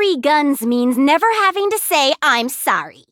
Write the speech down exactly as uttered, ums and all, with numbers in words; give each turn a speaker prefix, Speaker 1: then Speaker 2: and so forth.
Speaker 1: Free guns means never having to say I'm sorry.